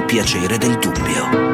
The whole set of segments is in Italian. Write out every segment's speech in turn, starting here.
il piacere del dubbio.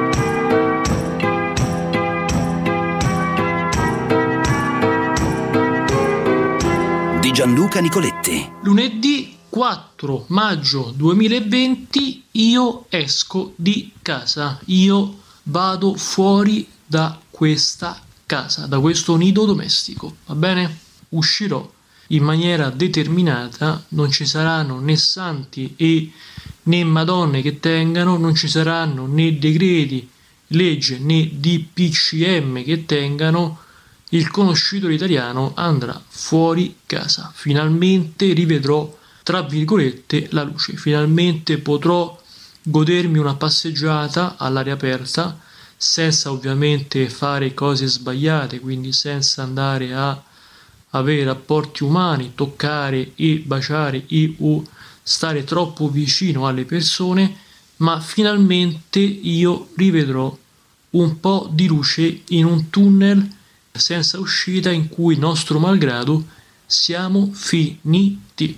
Di Gianluca Nicoletti. Lunedì 4 maggio 2020 io esco di casa, io vado fuori da questa casa, da questo nido domestico, va bene? Uscirò in maniera determinata, non ci saranno né santi e né madonne che tengano, non ci saranno né decreti, legge né DPCM che tengano. Il conoscitore italiano andrà fuori casa. Finalmente rivedrò, tra virgolette, la luce. Finalmente potrò godermi una passeggiata all'aria aperta, senza ovviamente fare cose sbagliate, quindi senza andare a avere rapporti umani, toccare e baciare o stare troppo vicino alle persone, ma finalmente io rivedrò un po' di luce in un tunnel senza uscita in cui, nostro malgrado, siamo finiti.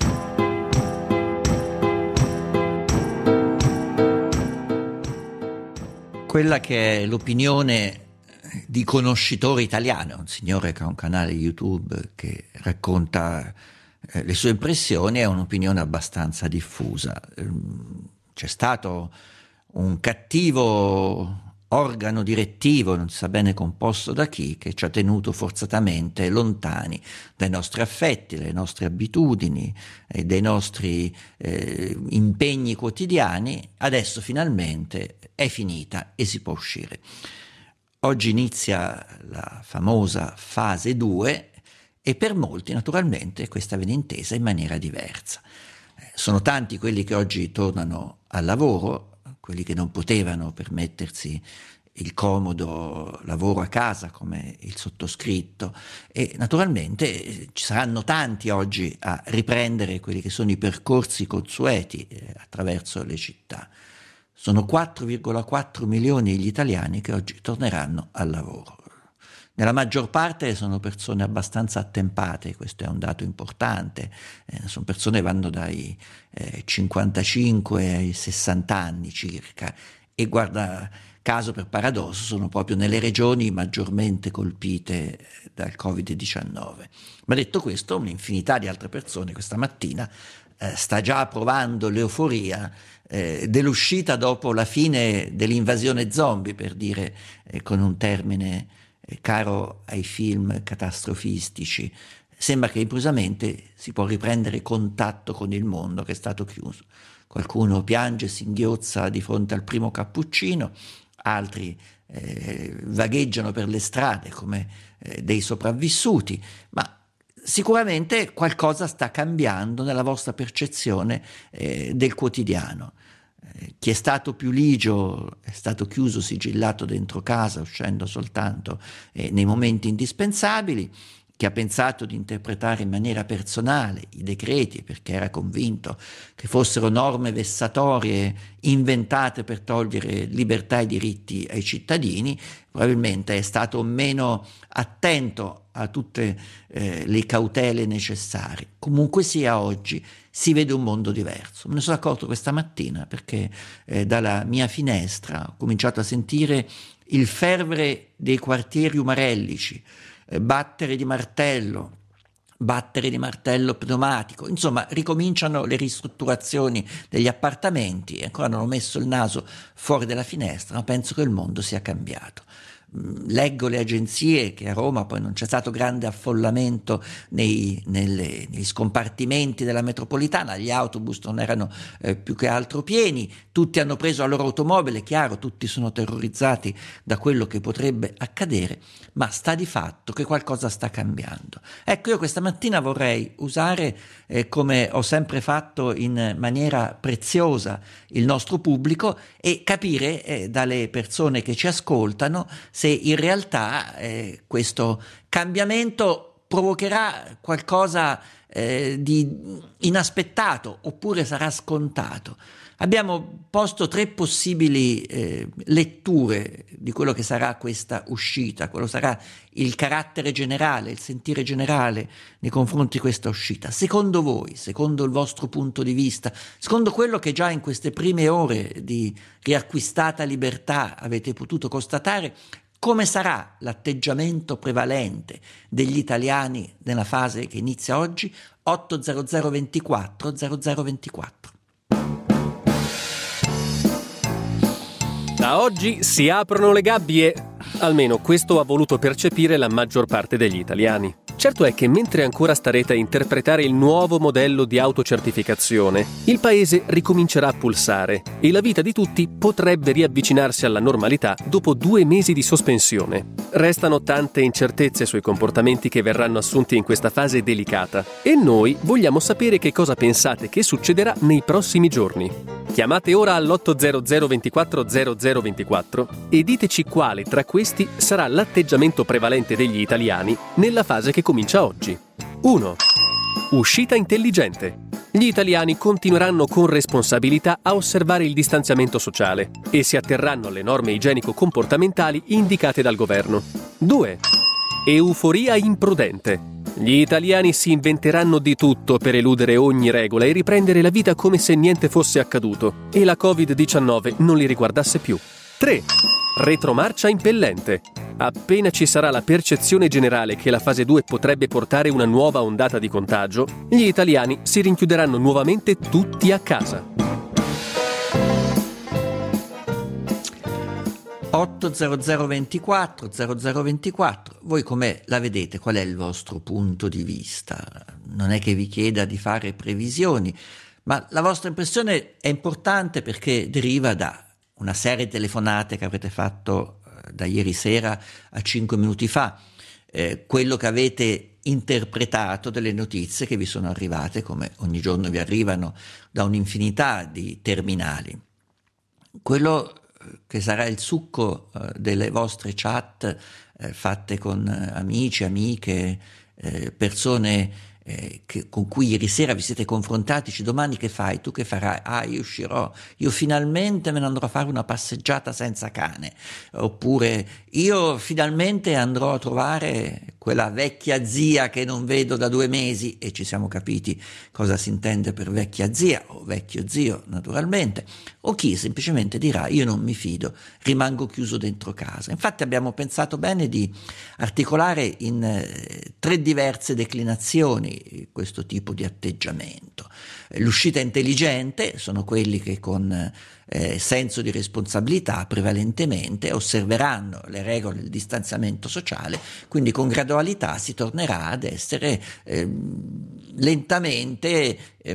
Quella che è l'opinione di Conoscitore Italiano, un signore che ha un canale YouTube che racconta le sue impressioni, è un'opinione abbastanza diffusa. C'è stato un cattivo organo direttivo, non si sa bene composto da chi, che ci ha tenuto forzatamente lontani dai nostri affetti, dalle nostre abitudini, dai nostri impegni quotidiani. Adesso finalmente è finita e si può uscire. Oggi inizia la famosa fase 2 e per molti naturalmente questa viene intesa in maniera diversa. Sono tanti quelli che oggi tornano al lavoro, quelli che non potevano permettersi il comodo lavoro a casa come il sottoscritto, e naturalmente ci saranno tanti oggi a riprendere quelli che sono i percorsi consueti attraverso le città. Sono 4,4 milioni gli italiani che oggi torneranno al lavoro. Nella maggior parte sono persone abbastanza attempate, questo è un dato importante, sono persone che vanno dai 55 ai 60 anni circa, e guarda caso per paradosso sono proprio nelle regioni maggiormente colpite dal Covid-19. Ma detto questo, un'infinità di altre persone questa mattina sta già provando l'euforia dell'uscita dopo la fine dell'invasione zombie, per dire con un termine caro ai film catastrofistici. Sembra che improvvisamente si può riprendere contatto con il mondo che è stato chiuso. Qualcuno piange, singhiozza di fronte al primo cappuccino, altri vagheggiano per le strade come dei sopravvissuti, ma sicuramente qualcosa sta cambiando nella vostra percezione del quotidiano. Chi è stato più ligio è stato chiuso, sigillato dentro casa, uscendo soltanto nei momenti indispensabili. Chi ha pensato di interpretare in maniera personale i decreti perché era convinto che fossero norme vessatorie inventate per togliere libertà e diritti ai cittadini, probabilmente è stato meno attento a tutte le cautele necessarie. Comunque sia, oggi si vede un mondo diverso. Me ne sono accorto questa mattina perché dalla mia finestra ho cominciato a sentire il fervere dei quartieri umarellici, battere di martello pneumatico, insomma ricominciano le ristrutturazioni degli appartamenti e ancora non ho messo il naso fuori dalla finestra, ma penso che il mondo sia cambiato. Leggo le agenzie che a Roma poi non c'è stato grande affollamento negli scompartimenti della metropolitana, gli autobus non erano più che altro pieni, tutti hanno preso la loro automobile, chiaro, tutti sono terrorizzati da quello che potrebbe accadere, ma sta di fatto che qualcosa sta cambiando. Ecco, io questa mattina vorrei usare, come ho sempre fatto in maniera preziosa, il nostro pubblico e capire dalle persone che ci ascoltano se in realtà questo cambiamento provocherà qualcosa di inaspettato oppure sarà scontato. Abbiamo posto 3 possibili letture di quello che sarà questa uscita, quello sarà il carattere generale, il sentire generale nei confronti di questa uscita. Secondo voi, secondo il vostro punto di vista, secondo quello che già in queste prime ore di riacquistata libertà avete potuto constatare, come sarà l'atteggiamento prevalente degli italiani nella fase che inizia oggi? 800 24 0024. Da oggi si aprono le gabbie. Almeno questo ha voluto percepire la maggior parte degli italiani. Certo è che mentre ancora starete a interpretare il nuovo modello di autocertificazione, il paese ricomincerà a pulsare e la vita di tutti potrebbe riavvicinarsi alla normalità dopo 2 mesi di sospensione. Restano tante incertezze sui comportamenti che verranno assunti in questa fase delicata e noi vogliamo sapere che cosa pensate che succederà nei prossimi giorni. Chiamate ora all'800 24 0024 e diteci quale tra questi sarà l'atteggiamento prevalente degli italiani nella fase che comincia oggi. 1. Uscita intelligente. Gli italiani continueranno con responsabilità a osservare il distanziamento sociale e si atterranno alle norme igienico-comportamentali indicate dal governo. 2. Euforia imprudente. Gli italiani si inventeranno di tutto per eludere ogni regola e riprendere la vita come se niente fosse accaduto e la Covid-19 non li riguardasse più. 3. Retromarcia impellente. Appena ci sarà la percezione generale che la fase 2 potrebbe portare una nuova ondata di contagio, gli italiani si rinchiuderanno nuovamente tutti a casa. 800 24 0024. Voi come la vedete? Qual è il vostro punto di vista? Non è che vi chieda di fare previsioni, ma la vostra impressione è importante perché deriva da una serie di telefonate che avete fatto da ieri sera a 5 minuti fa, quello che avete interpretato delle notizie che vi sono arrivate, come ogni giorno vi arrivano da un'infinità di terminali. Quello che sarà il succo delle vostre chat fatte con amici, amiche, persone con cui ieri sera vi siete confrontati. Dici: domani che fai? Tu che farai? Ah, io uscirò, io finalmente me ne andrò a fare una passeggiata senza cane, oppure io finalmente andrò a trovare quella vecchia zia che non vedo da 2 mesi, e ci siamo capiti cosa si intende per vecchia zia o vecchio zio, naturalmente, o chi semplicemente dirà: io non mi fido, rimango chiuso dentro casa. Infatti abbiamo pensato bene di articolare in 3 diverse declinazioni questo tipo di atteggiamento. L'uscita intelligente sono quelli che con senso di responsabilità prevalentemente osserveranno le regole del distanziamento sociale, quindi con gradualità si tornerà ad essere lentamente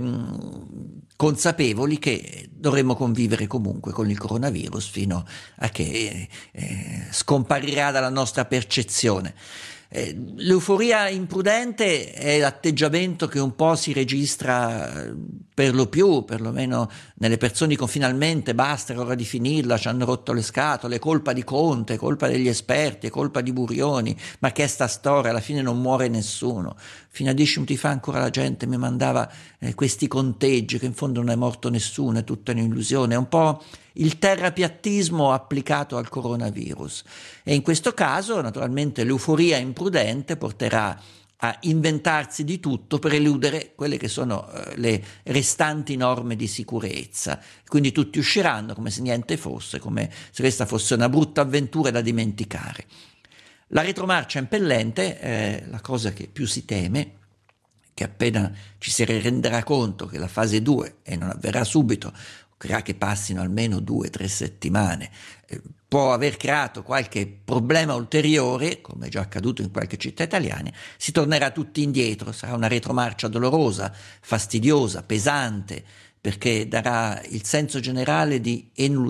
consapevoli che dovremo convivere comunque con il coronavirus fino a che scomparirà dalla nostra percezione. L'euforia imprudente è l'atteggiamento che un po' si registra per lo più, perlomeno nelle persone, dicono: finalmente basta, è ora di finirla, ci hanno rotto le scatole, è colpa di Conte, è colpa degli esperti, è colpa di Burioni, ma che è sta storia, alla fine non muore nessuno. Fino a 10 minuti fa ancora la gente mi mandava questi conteggi che in fondo non è morto nessuno, è tutta un'illusione, è un po' il terrapiattismo applicato al coronavirus. E in questo caso naturalmente l'euforia imprudente porterà a inventarsi di tutto per eludere quelle che sono le restanti norme di sicurezza. Quindi tutti usciranno come se niente fosse, come se questa fosse una brutta avventura da dimenticare. La retromarcia impellente è la cosa che più si teme, che appena ci si renderà conto che la fase 2, e non avverrà subito, creerà che passino almeno 2-3 settimane, può aver creato qualche problema ulteriore, come è già accaduto in qualche città italiana, si tornerà tutti indietro, sarà una retromarcia dolorosa, fastidiosa, pesante, perché darà il senso generale di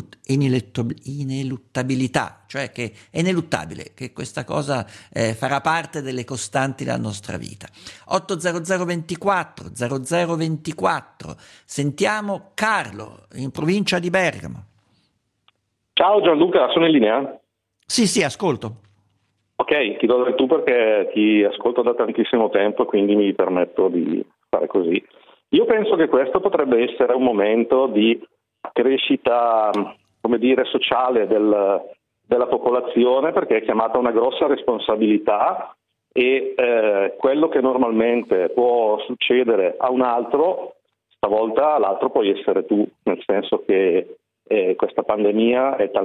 ineluttabilità, cioè che è ineluttabile, che questa cosa farà parte delle costanti della nostra vita. 800 24 0024. Sentiamo Carlo, in provincia di Bergamo. Ciao Gianluca, sono in linea? Sì, ascolto. Ok, ti do del tu perché ti ascolto da tantissimo tempo e quindi mi permetto di fare così. Io penso che questo potrebbe essere un momento di crescita, come dire, sociale della popolazione, perché è chiamata a una grossa responsabilità e quello che normalmente può succedere a un altro, stavolta l'altro puoi essere tu, nel senso che questa pandemia è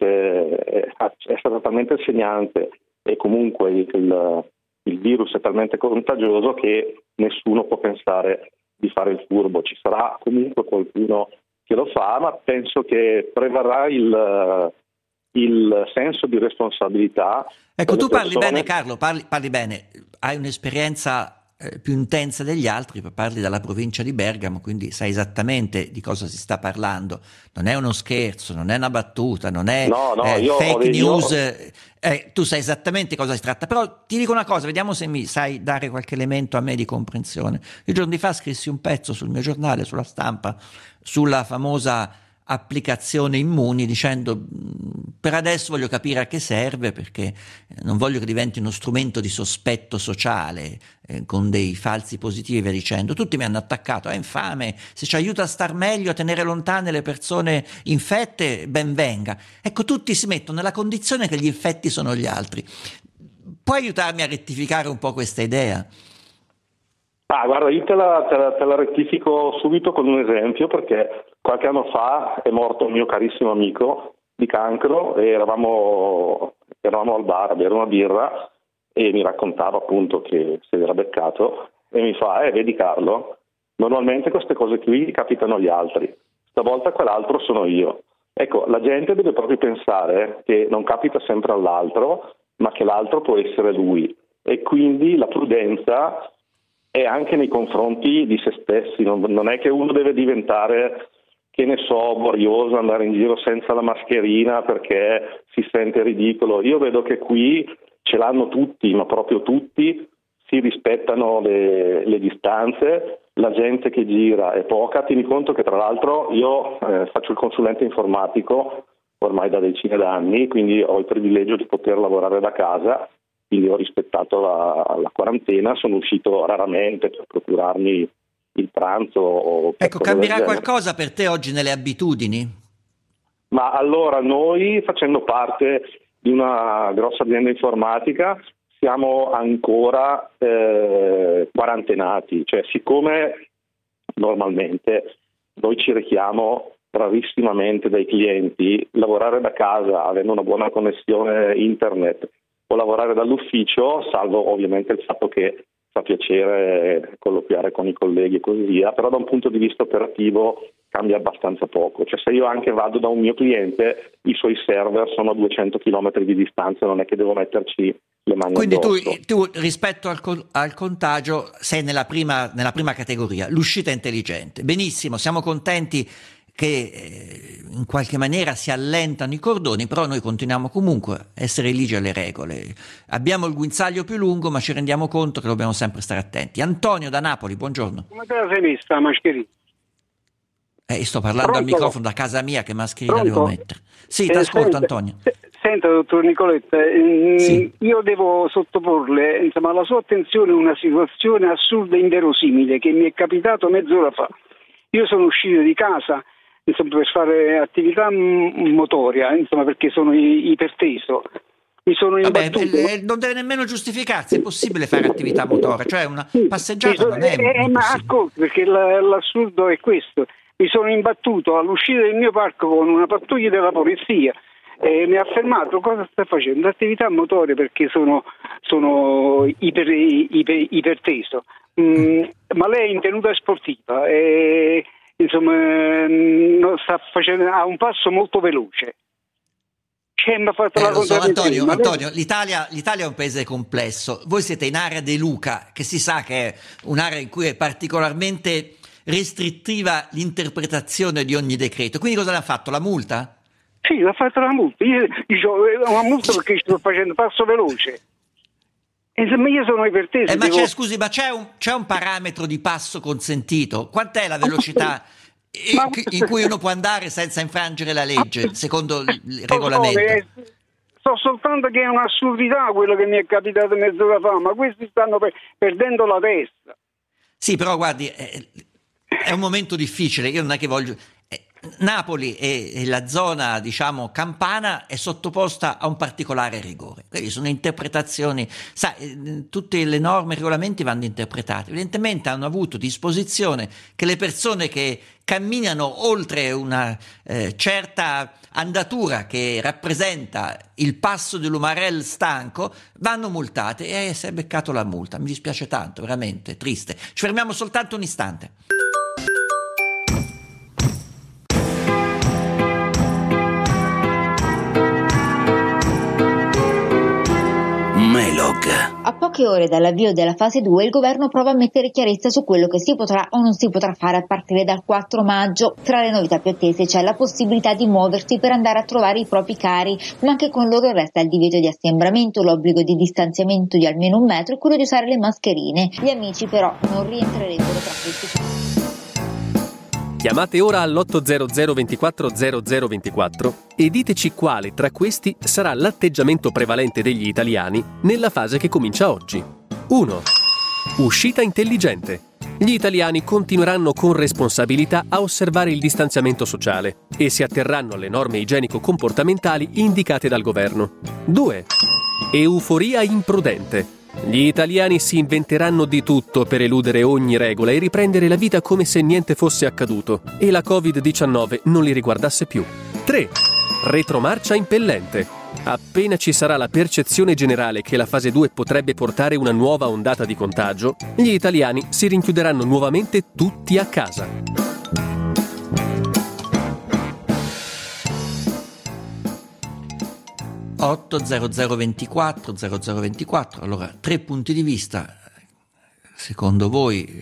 stata talmente segnante e comunque il virus è talmente contagioso che nessuno può pensare di fare il furbo. Ci sarà comunque qualcuno che lo fa, ma penso che prevarrà il senso di responsabilità. Ecco, tu parli bene, Carlo, parli bene, hai un'esperienza più intensa degli altri, parli dalla provincia di Bergamo, quindi sai esattamente di cosa si sta parlando. Non è uno scherzo, non è una battuta, non è fake news. Tu sai esattamente cosa si tratta. Però ti dico una cosa, vediamo se mi sai dare qualche elemento a me di comprensione. Io giorni fa scrissi un pezzo sul mio giornale, sulla Stampa, sulla famosa applicazione Immuni, dicendo per adesso voglio capire a che serve, perché non voglio che diventi uno strumento di sospetto sociale con dei falsi positivi e via dicendo. Tutti mi hanno attaccato, è infame, se ci aiuta a star meglio, a tenere lontane le persone infette, ben venga. Ecco, tutti si mettono nella condizione che gli infetti sono gli altri. Puoi aiutarmi a rettificare un po' questa idea? Guarda, io te la rettifico subito con un esempio, perché qualche anno fa è morto un mio carissimo amico di cancro e eravamo al bar a bere una birra e mi raccontava appunto che si era beccato e mi fa, vedi Carlo, normalmente queste cose qui capitano agli altri, stavolta quell'altro sono io. Ecco, la gente deve proprio pensare che non capita sempre all'altro, ma che l'altro può essere lui, e quindi la prudenza è anche nei confronti di se stessi. Non è che uno deve diventare, che ne so, borioso, andare in giro senza la mascherina perché si sente ridicolo. Io vedo che qui ce l'hanno tutti, ma proprio tutti, si rispettano le distanze, la gente che gira è poca. Tieni conto che tra l'altro io faccio il consulente informatico ormai da decine d'anni, quindi ho il privilegio di poter lavorare da casa, quindi ho rispettato la quarantena, sono uscito raramente per procurarmi il pranzo. Ecco, cambierà qualcosa per te oggi nelle abitudini? Ma allora, noi, facendo parte di una grossa azienda informatica, siamo ancora quarantenati, cioè siccome normalmente noi ci rechiamo rarissimamente dai clienti, lavorare da casa avendo una buona connessione internet o lavorare dall'ufficio, salvo ovviamente il fatto che fa piacere colloquiare con i colleghi e così via, però da un punto di vista operativo cambia abbastanza poco. Cioè, se io anche vado da un mio cliente, i suoi server sono a 200 km di distanza, non è che devo metterci le mani addosso. Quindi tu rispetto al contagio sei nella prima categoria, l'uscita intelligente. Benissimo, siamo contenti che in qualche maniera si allentano i cordoni, però noi continuiamo comunque a essere ligi alle regole. Abbiamo il guinzaglio più lungo, ma ci rendiamo conto che dobbiamo sempre stare attenti. Antonio da Napoli, buongiorno. Come te la sei messa la mascherina? Sto parlando al microfono da casa mia, che mascherina devo mettere? Sì, ti ascolto, Antonio. Senta, dottor Nicoletta, sì. Io devo sottoporle alla sua attenzione una situazione assurda e inverosimile che mi è capitato mezz'ora fa. Io sono uscito di casa per fare attività motoria, perché sono iperteso. Mi sono imbattuto. Non deve nemmeno giustificarsi, è possibile fare attività motoria, cioè una passeggiata non è ma ascolti, perché l'assurdo è questo. Mi sono imbattuto all'uscita del mio parco con una pattuglia della polizia e mi ha fermato. Cosa sta facendo? Attività motoria, perché sono iperteso. Ma lei è in tenuta sportiva e sta facendo a un passo molto veloce. Mi ha fatto Antonio, l'Italia è un paese complesso. Voi siete in area De Luca, che si sa che è un'area in cui è particolarmente restrittiva l'interpretazione di ogni decreto. Quindi cosa l'ha fatto? La multa? Sì, l'ha fatto la multa. Io una multa perché sto facendo passo veloce. Io sono iperteso. Ma c'è un parametro di passo consentito? Quant'è la velocità in cui uno può andare senza infrangere la legge, secondo il regolamento? So soltanto che è un'assurdità quello che mi è capitato mezz'ora fa, ma questi stanno perdendo la testa. Sì, però guardi, è un momento difficile. Io non è che voglio... Napoli e la zona, diciamo, campana è sottoposta a un particolare rigore. Quindi sono interpretazioni, sai, tutte le norme e regolamenti vanno interpretate. Evidentemente hanno avuto disposizione che le persone che camminano oltre una certa andatura che rappresenta il passo dell'Umarell stanco vanno multate, e si è beccato la multa. Mi dispiace tanto, veramente triste. Ci fermiamo soltanto un istante. Melog. A poche ore dall'avvio della fase 2 il governo prova a mettere chiarezza su quello che si potrà o non si potrà fare a partire dal 4 maggio. Tra le novità più attese c'è la possibilità di muoversi per andare a trovare i propri cari, ma anche con loro resta il divieto di assembramento, l'obbligo di distanziamento di almeno 1 metro e quello di usare le mascherine. Gli amici però non rientrerebbero tra questi. Chiamate ora all'800 24 0024 e diteci quale tra questi sarà l'atteggiamento prevalente degli italiani nella fase che comincia oggi. 1. Uscita intelligente. Gli italiani continueranno con responsabilità a osservare il distanziamento sociale e si atterranno alle norme igienico-comportamentali indicate dal governo. 2. Euforia imprudente. Gli italiani si inventeranno di tutto per eludere ogni regola e riprendere la vita come se niente fosse accaduto e la Covid-19 non li riguardasse più. 3. Retromarcia impellente. Appena ci sarà la percezione generale che la fase 2 potrebbe portare una nuova ondata di contagio, gli italiani si rinchiuderanno nuovamente tutti a casa. 80024 allora 3 punti di vista secondo voi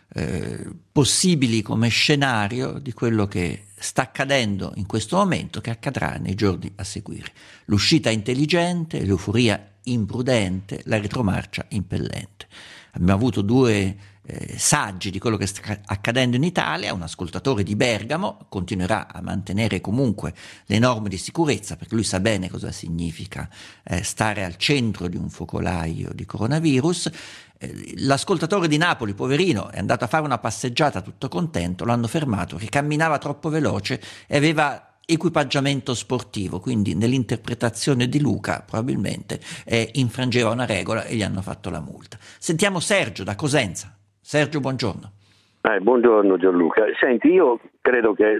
possibili come scenario di quello che sta accadendo in questo momento, che accadrà nei giorni a seguire: l'uscita intelligente, l'euforia imprudente, la retromarcia impellente. Abbiamo avuto 2 saggi di quello che sta accadendo in Italia. Un ascoltatore di Bergamo continuerà a mantenere comunque le norme di sicurezza, perché lui sa bene cosa significa stare al centro di un focolaio di coronavirus. L'ascoltatore di Napoli, poverino, è andato a fare una passeggiata tutto contento, l'hanno fermato che camminava troppo veloce e aveva equipaggiamento sportivo, quindi nell'interpretazione di Luca probabilmente infrangeva una regola e gli hanno fatto la multa. Sentiamo Sergio da Cosenza. Sergio, buongiorno. Buongiorno Gianluca. Senti, io credo che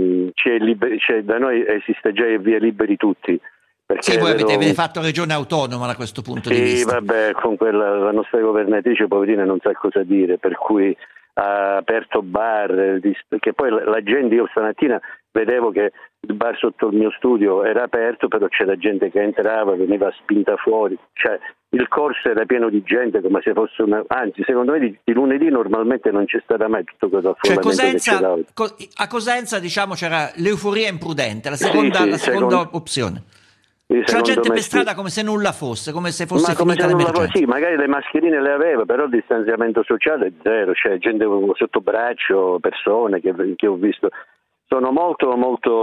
da noi esiste già Via Liberi Tutti. Sì, voi avete fatto regione autonoma da questo punto di vista. Sì, vabbè, con la nostra governatrice poverina non sa cosa dire, per cui ha aperto bar, che poi la gente, io stamattina vedevo che il bar sotto il mio studio era aperto, però c'era gente che entrava, veniva spinta fuori, cioè il corso era pieno di gente come se fosse anzi secondo me di lunedì normalmente non c'è stata mai tutto questo affollamento, cioè a Cosenza diciamo c'era l'euforia imprudente, la seconda opzione. C'è la gente per strada come se nulla fosse, come se fosse finita l'emergenza. Sì, magari le mascherine le aveva, però il distanziamento sociale è zero, cioè gente sotto braccio, persone che ho visto. Sono molto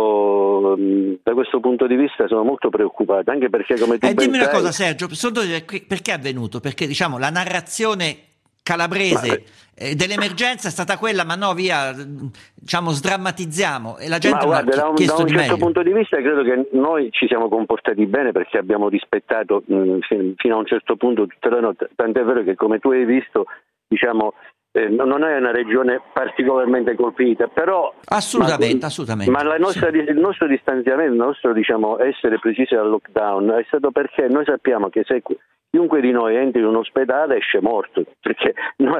da questo punto di vista sono molto preoccupato, anche perché come tu dimmi una cosa Sergio, perché è avvenuto? Perché diciamo la narrazione calabrese dell'emergenza è stata quella, ma no via, diciamo sdrammatizizio, e la gente da un certo meglio. Punto di vista credo che noi ci siamo comportati bene perché abbiamo rispettato fino a un certo punto tutte le note, tant'è vero che come tu hai visto diciamo non è una regione particolarmente colpita, però assolutamente. Ma il nostro distanziamento, il nostro diciamo essere precisi dal lockdown è stato perché noi sappiamo che se chiunque di noi entra in un ospedale esce morto, perché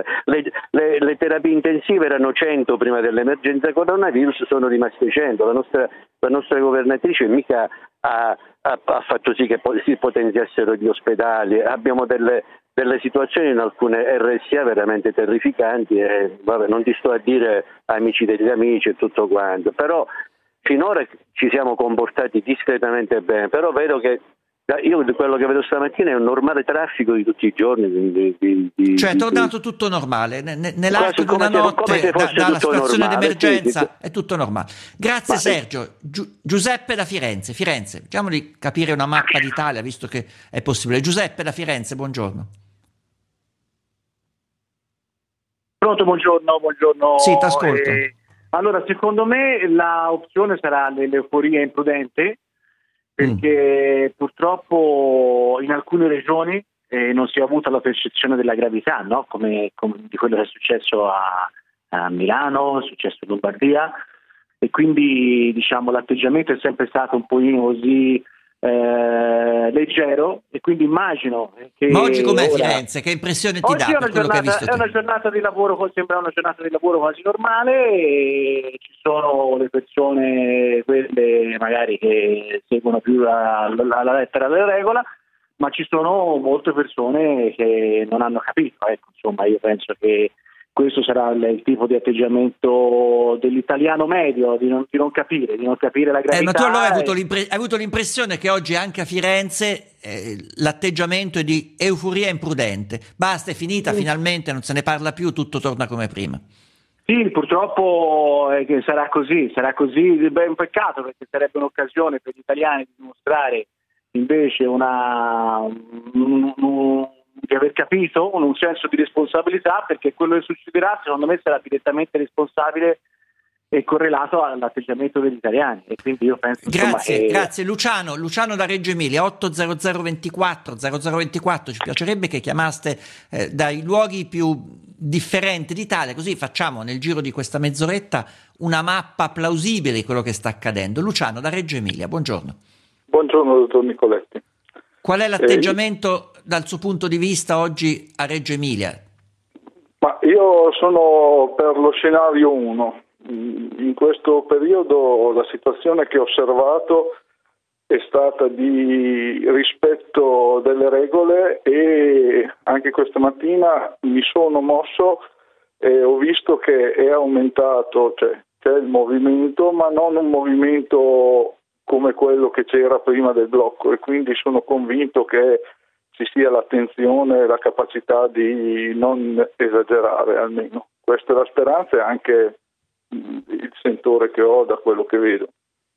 le terapie intensive erano 100 prima dell'emergenza coronavirus, sono rimaste 100. La nostra governatrice mica ha fatto sì che si potenziassero gli ospedali. Abbiamo delle situazioni in alcune RSA veramente terrificanti e non ti sto a dire amici degli amici e tutto quanto, però finora ci siamo comportati discretamente bene, però vedo che io quello che vedo stamattina è un normale traffico di tutti i giorni. Cioè è tornato tutto normale, nell'arco di una notte dalla situazione d'emergenza è tutto normale. Grazie Sergio. Giuseppe da Firenze, vediamo di capire una mappa d'Italia visto che è possibile. Giuseppe da Firenze, buongiorno. Pronto, buongiorno. Sì, t'ascolto. Allora, secondo me l'opzione sarà l'euforia imprudente, perché purtroppo in alcune regioni non si è avuta la percezione della gravità, no? Come di quello che è successo a Milano, è successo in Lombardia, e quindi diciamo l'atteggiamento è sempre stato un pochino così leggero, e quindi immagino che ma oggi com'è Firenze? Che impressione ti dà per quello che hai visto? È una giornata di lavoro, sembra una giornata di lavoro quasi normale, e ci sono le persone, quelle magari che seguono più la lettera della regola, ma ci sono molte persone che non hanno capito. Ecco, insomma, io penso che questo sarà il tipo di atteggiamento dell'italiano medio, di non capire la gravità. Ma tu allora hai avuto l'impressione che oggi anche a Firenze l'atteggiamento è di euforia imprudente. Basta, è finita, finalmente non se ne parla più, tutto torna come prima. Sì, purtroppo sarà così. Beh, è un peccato, perché sarebbe un'occasione per gli italiani di dimostrare invece di aver capito un senso di responsabilità, perché quello che succederà secondo me sarà direttamente responsabile e correlato all'atteggiamento degli italiani, e quindi io penso grazie Luciano da Reggio Emilia, 80024 0024, ci piacerebbe che chiamaste dai luoghi più differenti d'Italia, così facciamo nel giro di questa mezz'oretta una mappa plausibile di quello che sta accadendo. Luciano da Reggio Emilia, buongiorno. Buongiorno dottor Nicoletti. Qual è l'atteggiamento dal suo punto di vista oggi a Reggio Emilia? Ma io sono per lo scenario 1. In questo periodo la situazione che ho osservato è stata di rispetto delle regole, e anche questa mattina mi sono mosso e ho visto che è aumentato, cioè c'è il movimento, ma non un movimento come quello che c'era prima del blocco, e quindi sono convinto che ci sia l'attenzione e la capacità di non esagerare, almeno. Questa è la speranza e anche il sentore che ho da quello che vedo.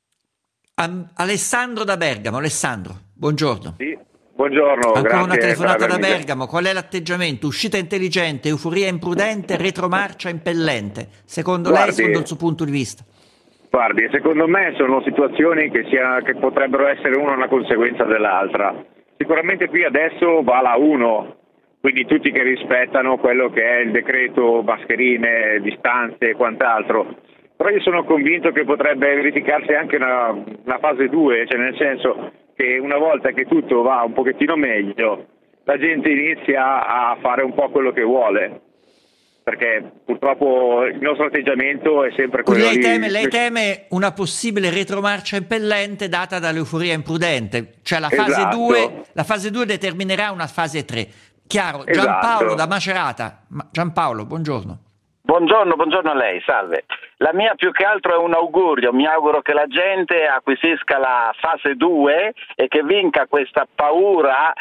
Alessandro da Bergamo. Alessandro, buongiorno. Sì, buongiorno. Ancora grazie una telefonata da per avermi... Bergamo. Qual è l'atteggiamento? Uscita intelligente, euforia imprudente, retromarcia impellente? Secondo lei, secondo il suo punto di vista? Guardi, secondo me sono situazioni che potrebbero essere una conseguenza dell'altra. Sicuramente qui adesso va la 1, quindi tutti che rispettano quello che è il decreto mascherine, distanze e quant'altro. Però io sono convinto che potrebbe verificarsi anche una fase 2, cioè nel senso che una volta che tutto va un pochettino meglio, la gente inizia a fare un po' quello che vuole. Perché purtroppo il nostro atteggiamento è sempre quello lei teme una possibile retromarcia impellente data dall'euforia imprudente, cioè la fase 2 determinerà una fase 3. Chiaro, Giampaolo da Macerata. Giampaolo, buongiorno. Buongiorno a lei, salve. La mia più che altro è un augurio, mi auguro che la gente acquisisca la fase 2 e che vinca questa paura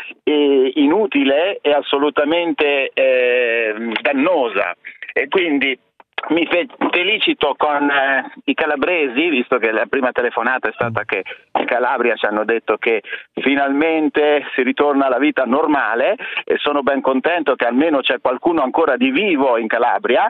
inutile e assolutamente dannosa, e quindi mi felicito con i calabresi, visto che la prima telefonata è stata che in Calabria ci hanno detto che finalmente si ritorna alla vita normale, e sono ben contento che almeno c'è qualcuno ancora di vivo in Calabria,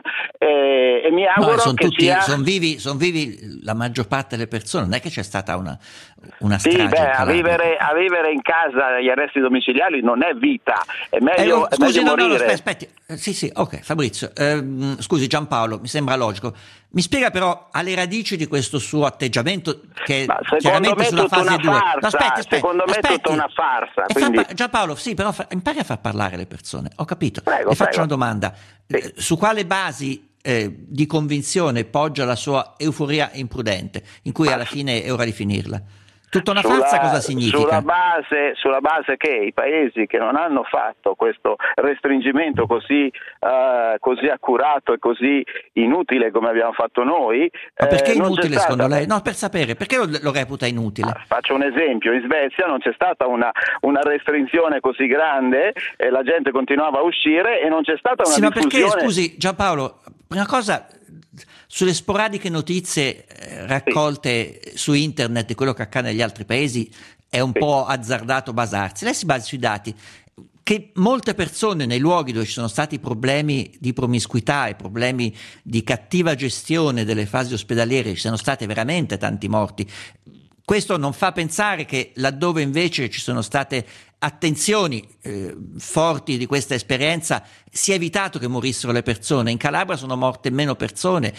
e mi auguro sono vivi la maggior parte delle persone, non è che c'è stata una strage. A vivere in casa gli arresti domiciliari non è vita, è meglio, morire. Aspetti. Sì, ok, Fabrizio, scusi Giampaolo, mi sembra logico. Mi spiega però alle radici di questo suo atteggiamento, che chiaramente sulla fase 2. Secondo me è tutta una farsa. Quindi... Giampaolo, sì, però impari a far parlare le persone, ho capito. Prego. Faccio una domanda. Su quale basi di convinzione poggia la sua euforia imprudente, in cui alla fine è ora di finirla? Tutta una farsa cosa significa? Sulla base che i paesi che non hanno fatto questo restringimento così accurato e così inutile come abbiamo fatto noi. Ma perché inutile secondo lei? No, per sapere, perché lo reputa inutile? Faccio un esempio, in Svezia non c'è stata una restrizione così grande e la gente continuava a uscire e non c'è stata una diffusione. Ma perché, scusi Giampaolo, prima cosa, sulle sporadiche notizie raccolte su internet di quello che accade negli altri paesi è un po' azzardato basarsi. Lei si basa sui dati. che molte persone nei luoghi dove ci sono stati problemi di promiscuità e problemi di cattiva gestione delle fasi ospedaliere, ci sono stati veramente tanti morti. Questo non fa pensare che laddove invece ci sono state attenzioni forti di questa esperienza si è evitato che morissero le persone. In Calabria sono morte meno persone,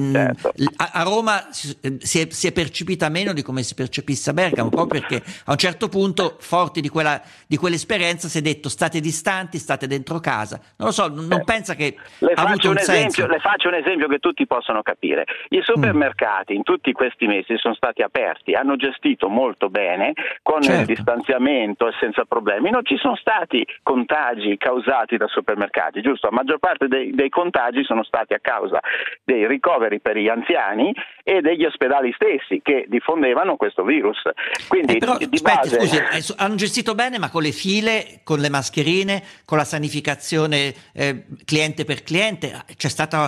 a Roma si è percepita meno di come si percepisse a Bergamo, proprio perché a un certo punto, forti di quell'esperienza, si è detto state distanti, state dentro casa. Non lo so, non pensa che ha avuto un senso. Le faccio un esempio che tutti possono capire. I supermercati in tutti questi mesi sono stati aperti, hanno gestito molto bene con il distanziamento e senza problemi. Non ci sono stati contagi causati da supermercati, giusto? La maggior parte dei contagi sono stati a causa dei ricoveri per gli anziani e degli ospedali stessi che diffondevano questo virus. Quindi però, base... scusi, hanno gestito bene, ma con le file, con le mascherine, con la sanificazione cliente per cliente, c'è stata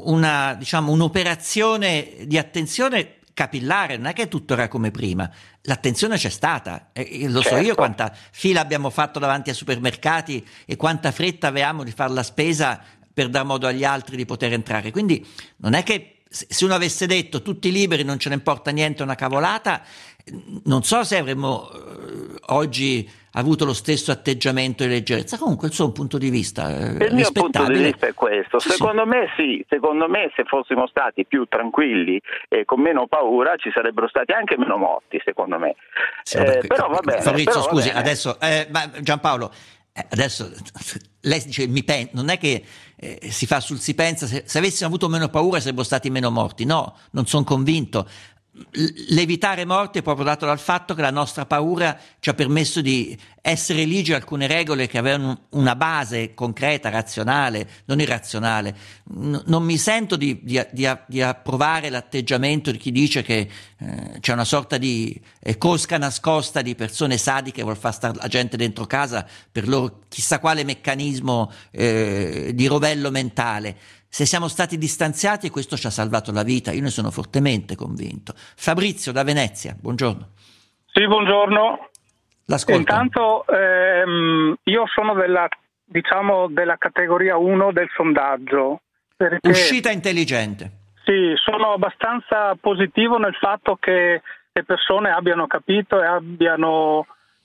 un'operazione di attenzione capillare, non è che tutto era come prima, l'attenzione c'è stata, lo so io quanta fila abbiamo fatto davanti ai supermercati e quanta fretta avevamo di fare la spesa per dar modo agli altri di poter entrare, quindi non è che se uno avesse detto tutti liberi non ce ne importa niente, una cavolata, non so se avremmo oggi avuto lo stesso atteggiamento di leggerezza. Comunque il suo punto di vista il mio punto di vista è questo, secondo me se fossimo stati più tranquilli e con meno paura ci sarebbero stati anche meno morti, secondo me. Però va bene, Fabrizio, scusi, adesso Giampaolo, adesso lei dice non è che si fa sul si pensa, se avessimo avuto meno paura sarebbero stati meno morti. No, non sono convinto. L'evitare morti è proprio dato dal fatto che la nostra paura ci ha permesso di essere ligi alcune regole che avevano una base concreta, razionale, non irrazionale. Non mi sento di approvare l'atteggiamento di chi dice che c'è una sorta di cosca nascosta di persone sadiche che vuol far stare la gente dentro casa per loro chissà quale meccanismo di rovello mentale. Se siamo stati distanziati, questo ci ha salvato la vita, io ne sono fortemente convinto. Fabrizio da Venezia, buongiorno. Sì, buongiorno. L'ascolto. Intanto io sono della categoria 1 del sondaggio. Uscita intelligente. Sì, sono abbastanza positivo nel fatto che le persone abbiano capito e abbiano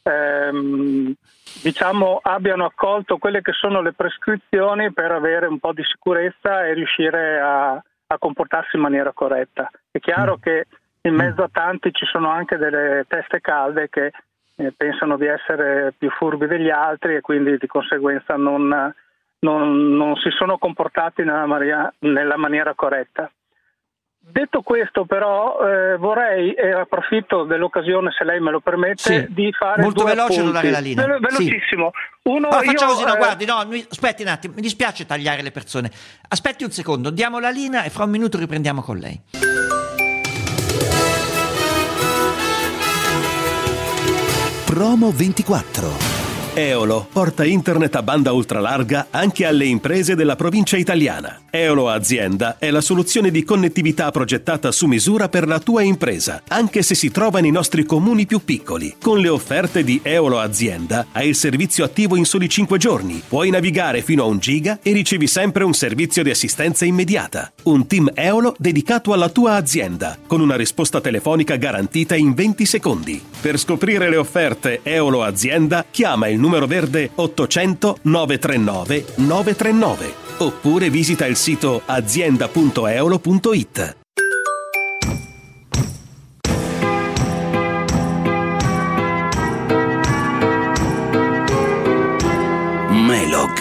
accolto quelle che sono le prescrizioni per avere un po' di sicurezza e riuscire a comportarsi in maniera corretta. È chiaro che in mezzo a tanti ci sono anche delle teste calde che pensano di essere più furbi degli altri e quindi di conseguenza non si sono comportati nella maniera corretta. Detto questo, però, vorrei, e approfitto dell'occasione, se lei me lo permette, di fare molto due veloce, appunti. non dare la linea. Velocissimo. Uno, facciamo così, guardi, aspetti un attimo, mi dispiace tagliare le persone. Aspetti un secondo, diamo la linea e fra un minuto riprendiamo con lei. Promo 24. Eolo porta internet a banda ultralarga anche alle imprese della provincia italiana. Eolo Azienda è la soluzione di connettività progettata su misura per la tua impresa, anche se si trova nei nostri comuni più piccoli. Con le offerte di Eolo Azienda hai il servizio attivo in soli 5 giorni, puoi navigare fino a 1 giga e ricevi sempre un servizio di assistenza immediata. Un team Eolo dedicato alla tua azienda, con una risposta telefonica garantita in 20 secondi. Per scoprire le offerte Eolo Azienda, chiama il numero verde 800 939 939 oppure visita il sito azienda.eolo.it. Melog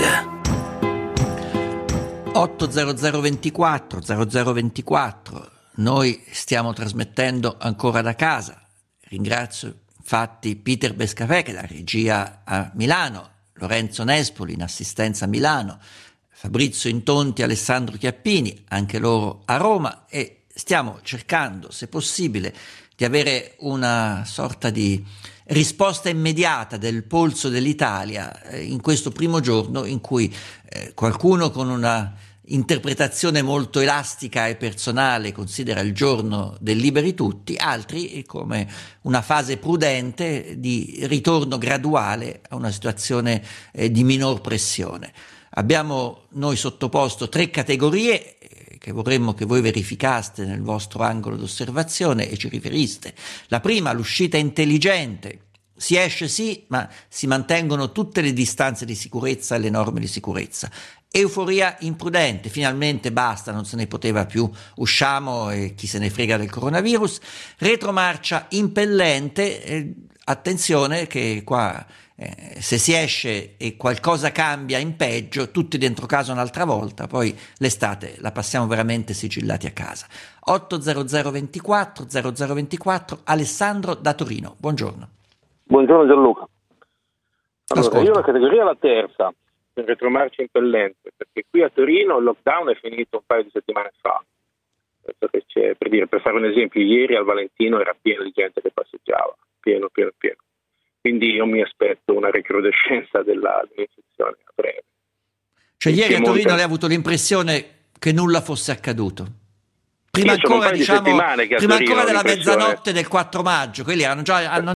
80024 noi stiamo trasmettendo ancora da casa. Ringrazio infatti Peter Bescafè, che è la regia a Milano, Lorenzo Nespoli in assistenza a Milano, Fabrizio Intonti, Alessandro Chiappini, anche loro a Roma, e stiamo cercando, se possibile, di avere una sorta di risposta immediata del polso dell'Italia in questo primo giorno in cui qualcuno con una interpretazione molto elastica e personale considera il giorno del liberi tutti, altri come una fase prudente di ritorno graduale a una situazione di minor pressione. Abbiamo noi sottoposto 3 categorie che vorremmo che voi verificaste nel vostro angolo d'osservazione e ci riferiste. La prima, l'uscita intelligente. Si esce sì, ma si mantengono tutte le distanze di sicurezza e le norme di sicurezza. Euforia imprudente, finalmente basta, non se ne poteva più, usciamo e chi se ne frega del coronavirus. Retromarcia impellente, attenzione che qua se si esce e qualcosa cambia in peggio, tutti dentro casa un'altra volta, poi l'estate la passiamo veramente sigillati a casa. 80024 0024, Alessandro da Torino, buongiorno. Buongiorno Gianluca. Allora, io la categoria la terza, per retromarcia impellente, perché qui a Torino il lockdown è finito un paio di settimane fa. Per fare un esempio, ieri al Valentino era pieno di gente che passeggiava, pieno. Quindi io mi aspetto una recrudescenza dell'infezione a breve. Cioè ieri a Torino lei ha avuto l'impressione che nulla fosse accaduto? Prima ancora, prima ancora della mezzanotte del 4 maggio, quelli hanno